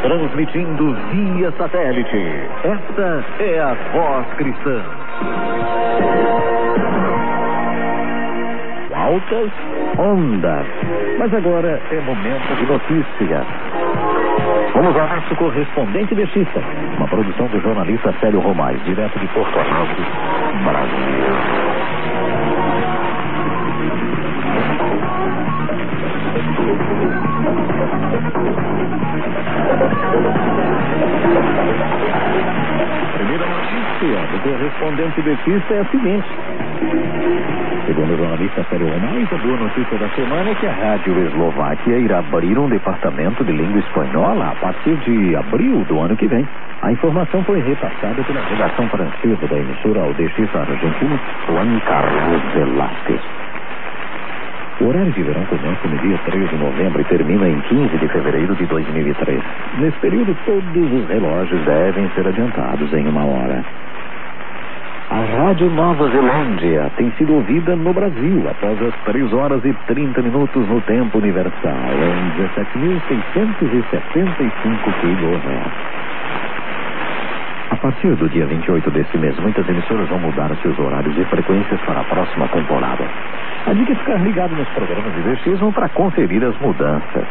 transmitindo via satélite. Esta é a Voz Cristã. Altas ondas. Mas agora é momento de notícia. Vamos ao nosso correspondente de Xista, uma produção do jornalista Célio Romais, direto de Porto Alegre, Brasil. Primeira notícia do correspondente de Xista é a seguinte. Segundo o jornalista Célio Romais, a boa notícia da semana é que a Rádio Eslováquia irá abrir um departamento de língua espanhola a partir de abril do ano que vem. A informação foi repassada pela redação francesa da emissora ao DX argentino, Juan Carlos Velázquez. O horário de verão começa no dia 3 de novembro e termina em 15 de fevereiro de 2003. Nesse período, todos os relógios devem ser adiantados em 1 hora. A Rádio Nova Zelândia tem sido ouvida no Brasil após as 3 horas e 30 minutos no tempo universal, em 17.675 kHz. A partir do dia 28 desse mês, muitas emissoras vão mudar seus horários e frequências para a próxima temporada. A dica é ficar ligado nos programas de DX para conferir as mudanças.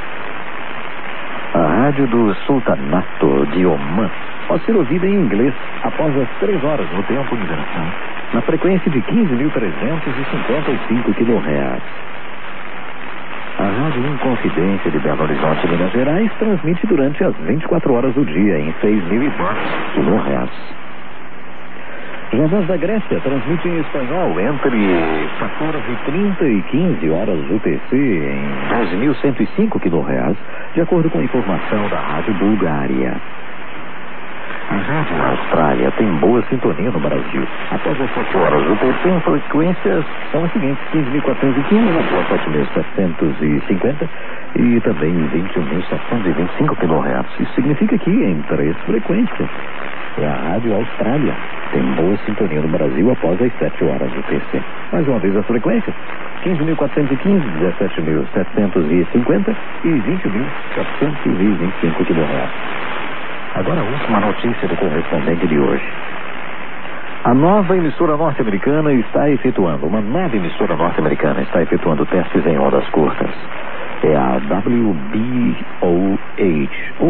A Rádio do Sultanato de Oman pode ser ouvida em inglês após as 3 horas no tempo universal, na frequência de 15.355 kHz. A Rádio Inconfidência de Belo Horizonte, Minas Gerais, transmite durante as 24 horas do dia em 6.010 kHz. Já a Voz da Grécia transmite em espanhol entre 14h30 e 15 horas UTC em 12.105 kHz, de acordo com a informação da Rádio Bulgária. A Rádio Austrália tem boa sintonia no Brasil. Após as 7 horas UTC, as frequências são as seguintes: 15.415, após 7.750 e também 21.725 kHz. Isso significa que em 3 frequências. É a Rádio Austrália. Tem boa sintonia no Brasil após as 7 horas UTC. Mais uma vez as frequências: 15.415, 17.750 e 20.725 kHz. Agora a última notícia do correspondente de hoje. Uma nova emissora norte-americana está efetuando testes em ondas curtas. É a WBOH, ou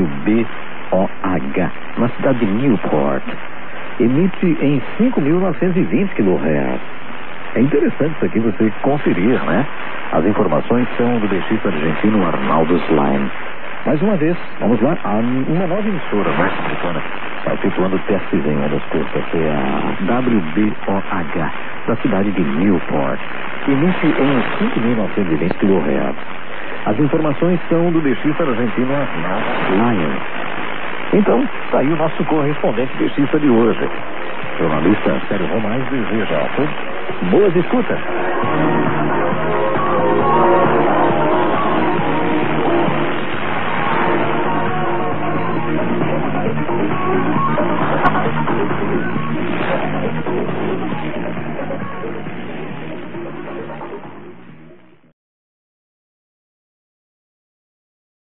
WBOH, na cidade de Newport. Emite em 5.920 kHz. É interessante isso aqui você conferir, né? As informações são do DX argentino Arnaldo Slime. Mais uma vez, vamos lá, uma nova emissora norte-americana está efetuando testes em ondas curtas. É a WBOH, da cidade de Newport. Emite em 5.920 kHz. As informações são do DX argentino Arnaldo Slime. Então, está aí o nosso correspondente DX de hoje. O jornalista Célio Romais deseja a todos boas escutas.